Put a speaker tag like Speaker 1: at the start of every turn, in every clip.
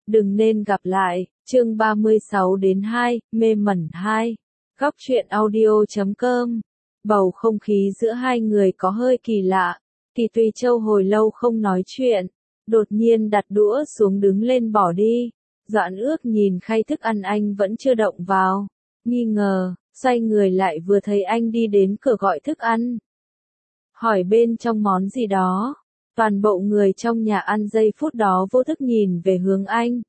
Speaker 1: Đừng nên gặp lại, chương 36 đến 2, mê mẩn 2. Góc truyện audio.com. Bầu không khí giữa hai người có hơi kỳ lạ. Kỳ Tùy Châu hồi lâu không nói chuyện, đột nhiên đặt đũa xuống đứng lên bỏ đi. Doãn Ước nhìn khay thức ăn anh vẫn chưa động vào, nghi ngờ, xoay người lại vừa thấy anh đi đến cửa gọi thức ăn. Hỏi bên trong món gì đó. Toàn bộ người trong nhà ăn giây phút đó vô thức nhìn về hướng anh.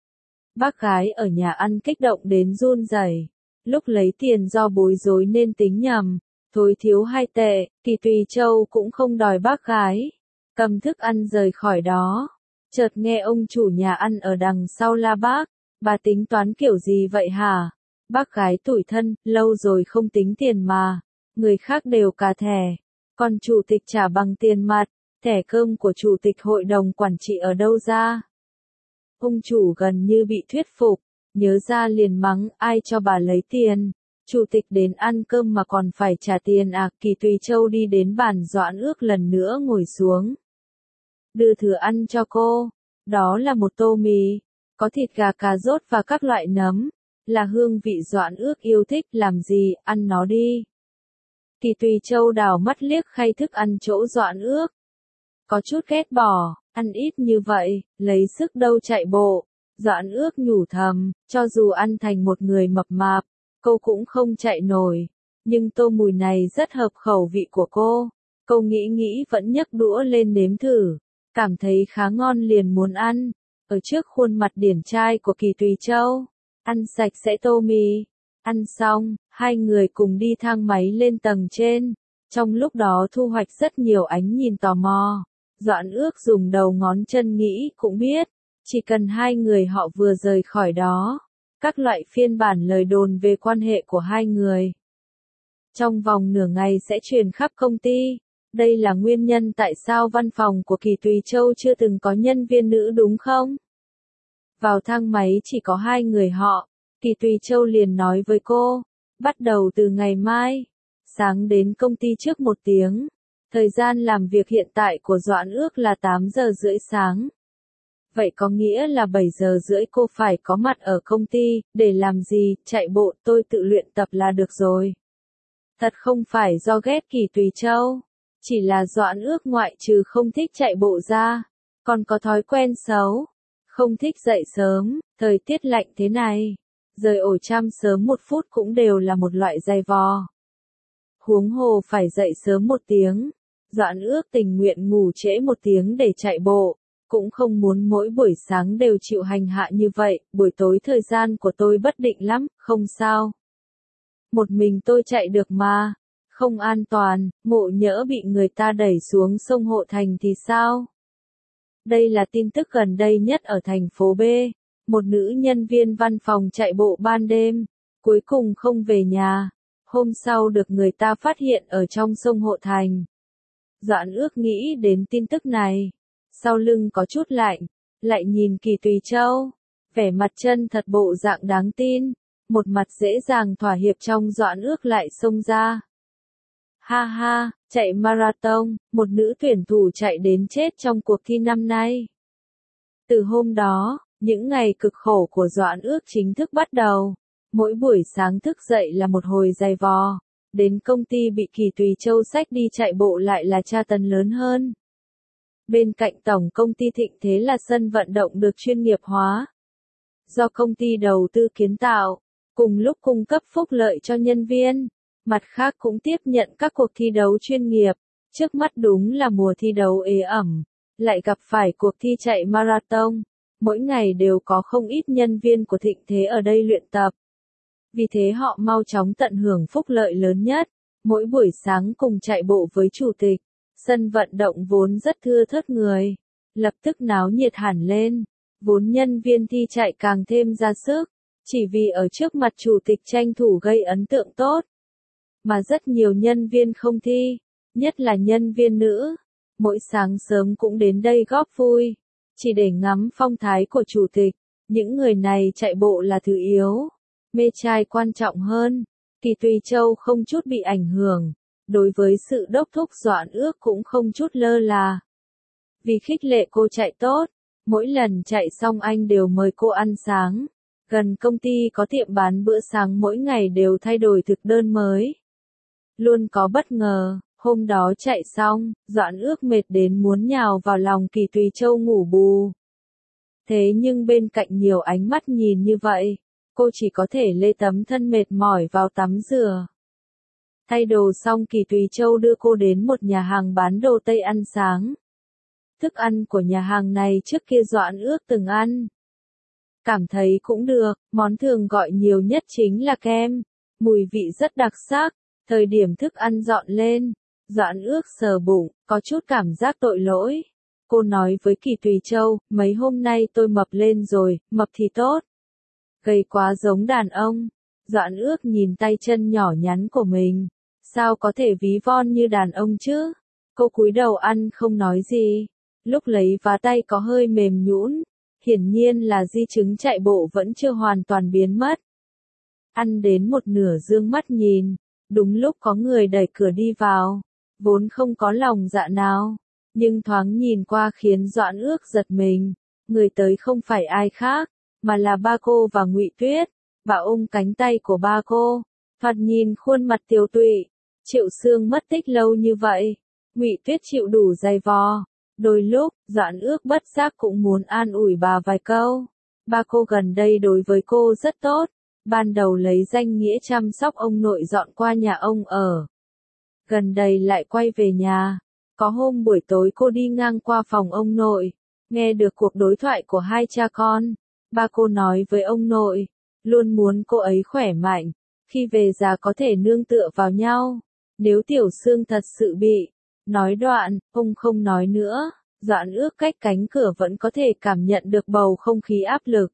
Speaker 1: Bác gái ở nhà ăn kích động đến run rẩy. Lúc lấy tiền do bối rối nên tính nhầm, thối thiếu 2 tệ, Kỳ Tùy Châu cũng không đòi bác gái. Cầm thức ăn rời khỏi đó. Chợt nghe ông chủ nhà ăn ở đằng sau la bác, bà tính toán kiểu gì vậy hả? Bác gái tủi thân, lâu rồi không tính tiền mà, người khác đều cà thẻ, còn chủ tịch trả bằng tiền mặt. Thẻ cơm của chủ tịch hội đồng quản trị ở đâu ra? Ông chủ gần như bị thuyết phục, nhớ ra liền mắng ai cho bà lấy tiền. Chủ tịch đến ăn cơm mà còn phải trả tiền à? Kỳ Tùy Châu đi đến bàn Doãn Ước lần nữa ngồi xuống. Đưa thử ăn cho cô. Đó là một tô mì, có thịt gà cà rốt và các loại nấm. Là hương vị Doãn Ước yêu thích, làm gì, ăn nó đi. Kỳ Tùy Châu đảo mắt liếc khay thức ăn chỗ Doãn Ước. Có chút ghét bỏ, ăn ít như vậy, lấy sức đâu chạy bộ. Doãn Ước nhủ thầm, cho dù ăn thành một người mập mạp, cô cũng không chạy nổi. Nhưng tô mùi này rất hợp khẩu vị của cô. Cô nghĩ vẫn nhấc đũa lên nếm thử. Cảm thấy khá ngon liền muốn ăn. Ở trước khuôn mặt điển trai của Kỳ Tùy Châu. Ăn sạch sẽ tô mì. Ăn xong, hai người cùng đi thang máy lên tầng trên. Trong lúc đó thu hoạch rất nhiều ánh nhìn tò mò. Doãn Ước dùng đầu ngón chân nghĩ cũng biết, chỉ cần hai người họ vừa rời khỏi đó, các loại phiên bản lời đồn về quan hệ của hai người trong vòng nửa ngày sẽ truyền khắp công ty. Đây là nguyên nhân tại sao văn phòng của Kỳ Tùy Châu chưa từng có nhân viên nữ đúng không? Vào thang máy chỉ có hai người họ, Kỳ Tùy Châu liền nói với cô, bắt đầu từ ngày mai, sáng đến công ty trước 1 tiếng. Thời gian làm việc hiện tại của Doãn Ước là 8 giờ rưỡi sáng. Vậy có nghĩa là 7 giờ rưỡi cô phải có mặt ở công ty, để làm gì, chạy bộ, tôi tự luyện tập là được rồi. Thật không phải do ghét Kỳ Tùy Châu, chỉ là Doãn Ước ngoại trừ không thích chạy bộ ra, còn có thói quen xấu, không thích dậy sớm, thời tiết lạnh thế này, rời ổ chăm sớm 1 phút cũng đều là một loại dày vò. Huống hồ phải dậy sớm 1 tiếng. Doãn Ước tình nguyện ngủ trễ 1 tiếng để chạy bộ, cũng không muốn mỗi buổi sáng đều chịu hành hạ như vậy, buổi tối thời gian của tôi bất định lắm, không sao. Một mình tôi chạy được mà, không an toàn, ngộ nhỡ bị người ta đẩy xuống sông Hộ Thành thì sao? Đây là tin tức gần đây nhất ở thành phố B, một nữ nhân viên văn phòng chạy bộ ban đêm, cuối cùng không về nhà, hôm sau được người ta phát hiện ở trong sông Hộ Thành. Doãn Ước nghĩ đến tin tức này, sau lưng có chút lạnh, lại nhìn Kỳ Tùy Châu, vẻ mặt chân thật bộ dạng đáng tin, một mặt dễ dàng thỏa hiệp trong Doãn Ước lại xông ra. Ha ha, chạy marathon, một nữ tuyển thủ chạy đến chết trong cuộc thi năm nay. Từ hôm đó, những ngày cực khổ của Doãn Ước chính thức bắt đầu, mỗi buổi sáng thức dậy là một hồi dày vò. Đến công ty bị Kỳ Tùy Châu xách đi chạy bộ lại là tra tấn lớn hơn. Bên cạnh tổng công ty Thịnh Thế là sân vận động được chuyên nghiệp hóa. Do công ty đầu tư kiến tạo, cùng lúc cung cấp phúc lợi cho nhân viên, mặt khác cũng tiếp nhận các cuộc thi đấu chuyên nghiệp. Trước mắt đúng là mùa thi đấu ế ẩm, lại gặp phải cuộc thi chạy marathon. Mỗi ngày đều có không ít nhân viên của Thịnh Thế ở đây luyện tập. Vì thế họ mau chóng tận hưởng phúc lợi lớn nhất, mỗi buổi sáng cùng chạy bộ với chủ tịch. Sân vận động vốn rất thưa thớt người, lập tức náo nhiệt hẳn lên, vốn nhân viên thi chạy càng thêm ra sức, chỉ vì ở trước mặt chủ tịch tranh thủ gây ấn tượng tốt. Mà rất nhiều nhân viên không thi, nhất là nhân viên nữ, mỗi sáng sớm cũng đến đây góp vui, chỉ để ngắm phong thái của chủ tịch. Những người này chạy bộ là thứ yếu. Mê trai quan trọng hơn, Kỳ Tùy Châu không chút bị ảnh hưởng, đối với sự đốc thúc Doãn Ước cũng không chút lơ là. Vì khích lệ cô chạy tốt, Mỗi lần chạy xong anh đều mời cô ăn sáng. Gần công ty có tiệm bán bữa sáng mỗi ngày đều thay đổi thực đơn mới. Luôn có bất ngờ, hôm đó chạy xong, Doãn Ước mệt đến muốn nhào vào lòng Kỳ Tùy Châu ngủ bù. Thế nhưng bên cạnh nhiều ánh mắt nhìn như vậy, cô chỉ có thể lê tấm thân mệt mỏi vào tắm rửa. Thay đồ xong Kỳ Tùy Châu đưa cô đến một nhà hàng bán đồ Tây ăn sáng. Thức ăn của nhà hàng này trước kia Doãn Ước từng ăn. Cảm thấy cũng được, món thường gọi nhiều nhất chính là kem. Mùi vị rất đặc sắc, thời điểm thức ăn dọn lên. Doãn Ước sờ bụng, có chút cảm giác tội lỗi. Cô nói với Kỳ Tùy Châu, mấy hôm nay tôi mập lên rồi, mập thì tốt. Gầy quá giống đàn ông. Doãn Ước nhìn tay chân nhỏ nhắn của mình. Sao có thể ví von như đàn ông chứ? Cô cúi đầu ăn không nói gì. Lúc lấy vá tay có hơi mềm nhũn. Hiển nhiên là di chứng chạy bộ vẫn chưa hoàn toàn biến mất. Ăn đến một nửa dương mắt nhìn. Đúng lúc có người đẩy cửa đi vào. Vốn không có lòng dạ nào. Nhưng thoáng nhìn qua khiến Doãn Ước giật mình. Người tới không phải ai khác, mà là ba cô và Ngụy Tuyết. Bà ôm cánh tay của ba cô. Thoạt nhìn khuôn mặt tiều tụy. Triệu Sương mất tích lâu như vậy. Ngụy Tuyết chịu đủ dày vò. Đôi lúc, Doãn Ước bất giác cũng muốn an ủi bà vài câu. Ba cô gần đây đối với cô rất tốt. Ban đầu lấy danh nghĩa chăm sóc ông nội dọn qua nhà ông ở. Gần đây lại quay về nhà. Có hôm buổi tối cô đi ngang qua phòng ông nội. Nghe được cuộc đối thoại của hai cha con. Ba cô nói với ông nội. Luôn muốn cô ấy khỏe mạnh. Khi về già có thể nương tựa vào nhau. Nếu Tiểu Sương thật sự bị. Nói đoạn, ông không nói nữa. Doãn Ước cách cánh cửa vẫn có thể cảm nhận được bầu không khí áp lực.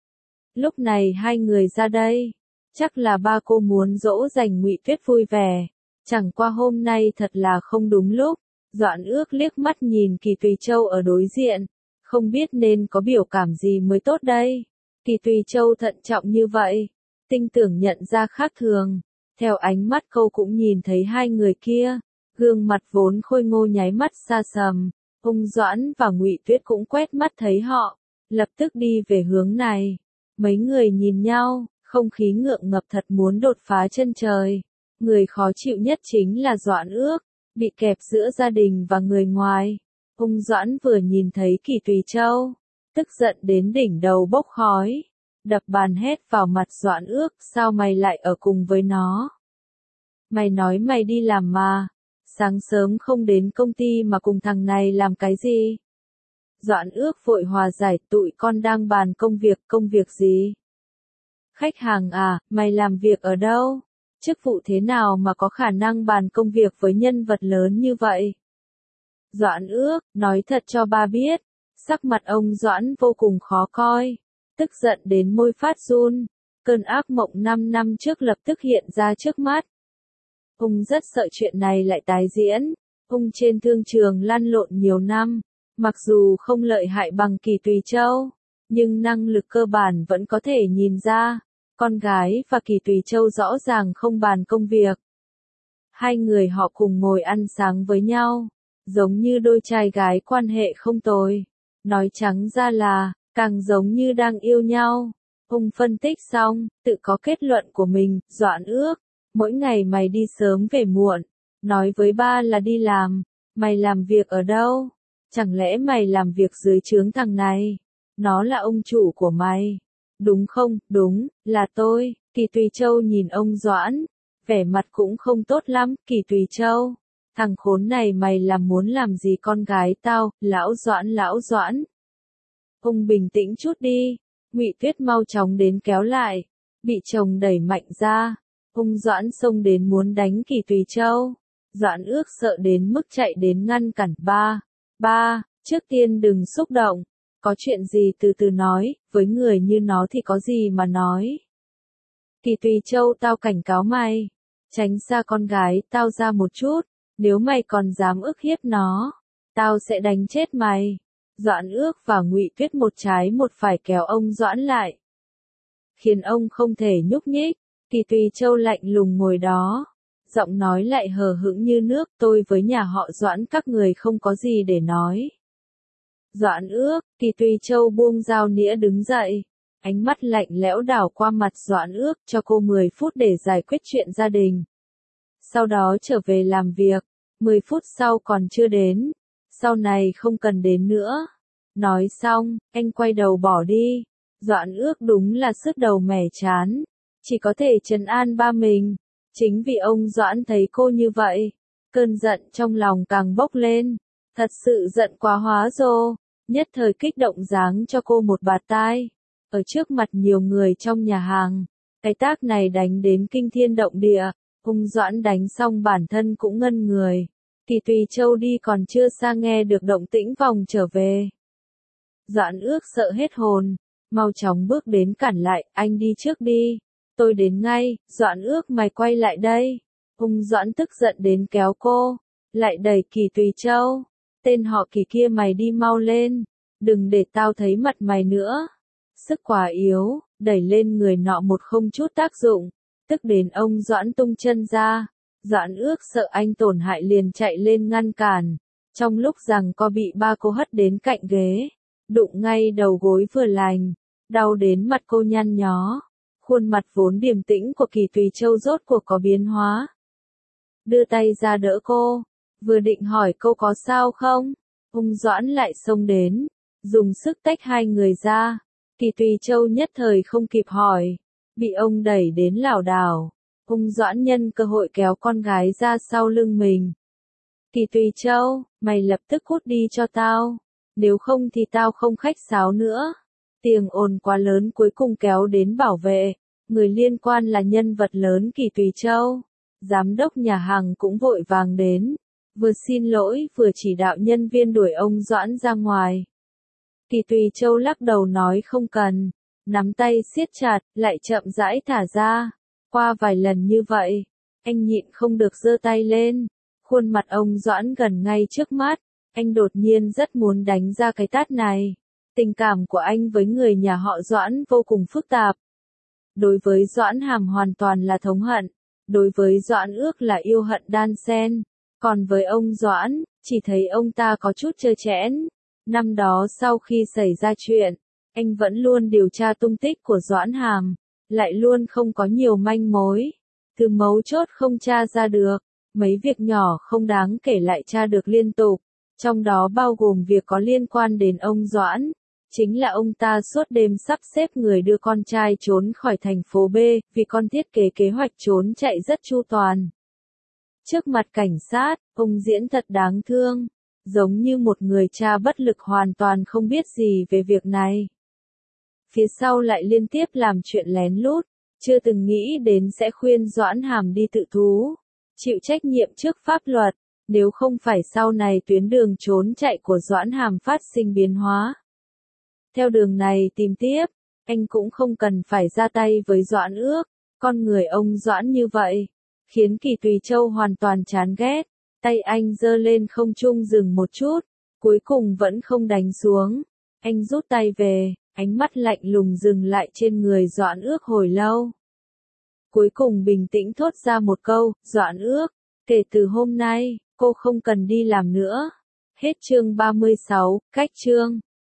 Speaker 1: Lúc này hai người ra đây. Chắc là ba cô muốn dỗ dành Ngụy Tuyết vui vẻ. Chẳng qua hôm nay thật là không đúng lúc. Doãn Ước liếc mắt nhìn Kỳ Tùy Châu ở đối diện. Không biết nên có biểu cảm gì mới tốt đây. Kỳ Tùy Châu thận trọng như vậy. Tinh tưởng nhận ra khác thường. Theo ánh mắt cô cũng nhìn thấy hai người kia. Gương mặt vốn khôi ngô nháy mắt xa sầm. Ông Doãn và Ngụy Tuyết cũng quét mắt thấy họ. Lập tức đi về hướng này. Mấy người nhìn nhau, không khí ngượng ngập thật muốn đột phá chân trời. Người khó chịu nhất chính là Doãn Ước. Bị kẹp giữa gia đình và người ngoài. Ông Doãn vừa nhìn thấy Kỳ Tùy Châu. Tức giận đến đỉnh đầu bốc khói. Đập bàn hét vào mặt Doãn Ước, sao mày lại ở cùng với nó? Mày nói mày đi làm mà. Sáng sớm không đến công ty mà cùng thằng này làm cái gì? Doãn Ước vội hòa giải, tụi con đang bàn công việc gì? Khách hàng à, mày làm việc ở đâu? Chức vụ thế nào mà có khả năng bàn công việc với nhân vật lớn như vậy? Doãn Ước, nói thật cho ba biết. Sắc mặt ông Doãn vô cùng khó coi. Tức giận đến môi phát run. Cơn ác mộng 5 năm trước lập tức hiện ra trước mắt. Ông rất sợ chuyện này lại tái diễn. Ông trên thương trường lăn lộn nhiều năm. Mặc dù không lợi hại bằng Kỳ Tùy Châu, nhưng năng lực cơ bản vẫn có thể nhìn ra. Con gái và Kỳ Tùy Châu rõ ràng không bàn công việc. Hai người họ cùng ngồi ăn sáng với nhau. Giống như đôi trai gái quan hệ không tồi. Nói trắng ra là, càng giống như đang yêu nhau. Ông phân tích xong, tự có kết luận của mình. Doãn Ước, mỗi ngày mày đi sớm về muộn. Nói với ba là đi làm. Mày làm việc ở đâu? Chẳng lẽ mày làm việc dưới trướng thằng này? Nó là ông chủ của mày. Đúng không? Đúng, là tôi. Kỳ Tùy Châu nhìn ông Doãn. Vẻ mặt cũng không tốt lắm. Kỳ Tùy Châu, thằng khốn này mày muốn làm gì con gái tao? Lão Doãn. Ông bình tĩnh chút đi. Ngụy Tuyết mau chóng đến kéo lại. Bị chồng đẩy mạnh ra. Ông Doãn xông đến muốn đánh Kỳ Tùy Châu. Doãn Ước sợ đến mức chạy đến ngăn cản ba, trước tiên đừng xúc động. Có chuyện gì từ từ nói, với người như nó thì có gì mà nói. Kỳ Tùy Châu, tao cảnh cáo mày. Tránh xa con gái tao ra một chút. Nếu mày còn dám ức hiếp nó, tao sẽ đánh chết mày. Doãn Ước và Ngụy Tuyết một trái một phải kéo ông Doãn lại. Khiến ông không thể nhúc nhích. Kỳ Tùy Châu lạnh lùng ngồi đó. Giọng nói lại hờ hững như nước, tôi với nhà họ Doãn các người không có gì để nói. Doãn ước, Kỳ Tùy Châu buông dao nĩa đứng dậy. Ánh mắt lạnh lẽo đảo qua mặt Doãn ước, cho cô 10 phút để giải quyết chuyện gia đình. Sau đó trở về làm việc, 10 phút sau còn chưa đến, sau này không cần đến nữa. Nói xong, anh quay đầu bỏ đi. Doãn ước đúng là sứt đầu mẻ chán, chỉ có thể trấn an ba mình. Chính vì ông Doãn thấy cô như vậy, cơn giận trong lòng càng bốc lên. Thật sự giận quá hóa rồ, nhất thời kích động giáng cho cô một bạt tai. Ở trước mặt nhiều người trong nhà hàng, cái tác này đánh đến kinh thiên động địa. Ông Doãn đánh xong bản thân cũng ngân người. Kỳ Tùy Châu đi còn chưa xa nghe được động tĩnh vòng trở về. Doãn ước sợ hết hồn, mau chóng bước đến cản lại, anh đi trước đi, tôi đến ngay. Doãn ước mày quay lại đây. Ông Doãn tức giận đến kéo cô, lại đẩy Kỳ Tùy Châu. Tên họ Kỳ kia mày đi mau lên, đừng để tao thấy mặt mày nữa. Sức quá yếu, đẩy lên người nọ một không chút tác dụng, tức đến ông Doãn tung chân ra. Doãn ước sợ anh tổn hại liền chạy lên ngăn cản. Trong lúc rằng co bị ba cô hất đến cạnh ghế, đụng ngay đầu gối vừa lành, đau đến mặt cô nhăn nhó. Khuôn mặt vốn điềm tĩnh của Kỳ Tùy Châu rốt cuộc có biến hóa. Đưa tay ra đỡ cô, vừa định hỏi cô có sao không, ông Doãn lại xông đến, dùng sức tách hai người ra. Kỳ Tùy Châu nhất thời không kịp hỏi, bị ông đẩy đến lảo đảo. Ông Doãn nhân cơ hội kéo con gái ra sau lưng mình. Kỳ Tùy Châu, mày lập tức cút đi cho tao, nếu không thì tao không khách sáo nữa. Tiếng ồn quá lớn cuối cùng kéo đến bảo vệ, người liên quan là nhân vật lớn Kỳ Tùy Châu. Giám đốc nhà hàng cũng vội vàng đến, vừa xin lỗi vừa chỉ đạo nhân viên đuổi ông Doãn ra ngoài. Kỳ Tùy Châu lắc đầu nói không cần, nắm tay siết chặt, lại chậm rãi thả ra. Qua vài lần như vậy, anh nhịn không được giơ tay lên. Khuôn mặt ông Doãn gần ngay trước mắt, anh đột nhiên rất muốn đánh ra cái tát này. Tình cảm của anh với người nhà họ Doãn vô cùng phức tạp. Đối với Doãn Hàm hoàn toàn là thống hận, đối với Doãn ước là yêu hận đan xen, còn với ông Doãn, chỉ thấy ông ta có chút trơ trẽn. Năm đó sau khi xảy ra chuyện, anh vẫn luôn điều tra tung tích của Doãn Hàm, lại luôn không có nhiều manh mối. Thứ mấu chốt không tra ra được, mấy việc nhỏ không đáng kể lại tra được liên tục, trong đó bao gồm việc có liên quan đến ông Doãn. Chính là ông ta suốt đêm sắp xếp người đưa con trai trốn khỏi thành phố B, vì con thiết kế kế hoạch trốn chạy rất chu toàn. Trước mặt cảnh sát, ông diễn thật đáng thương, giống như một người cha bất lực hoàn toàn không biết gì về việc này. Phía sau lại liên tiếp làm chuyện lén lút, chưa từng nghĩ đến sẽ khuyên Doãn Hàm đi tự thú, chịu trách nhiệm trước pháp luật, nếu không phải sau này tuyến đường trốn chạy của Doãn Hàm phát sinh biến hóa. Theo đường này tìm tiếp, anh cũng không cần phải ra tay với Doãn ước, con người ông Doãn như vậy, khiến Kỳ Tùy Châu hoàn toàn chán ghét. Tay anh giơ lên không trung dừng một chút, cuối cùng vẫn không đánh xuống. Anh rút tay về, ánh mắt lạnh lùng dừng lại trên người Doãn ước hồi lâu. Cuối cùng bình tĩnh thốt ra một câu, Doãn ước, kể từ hôm nay, cô không cần đi làm nữa. Hết chương 36, cách chương.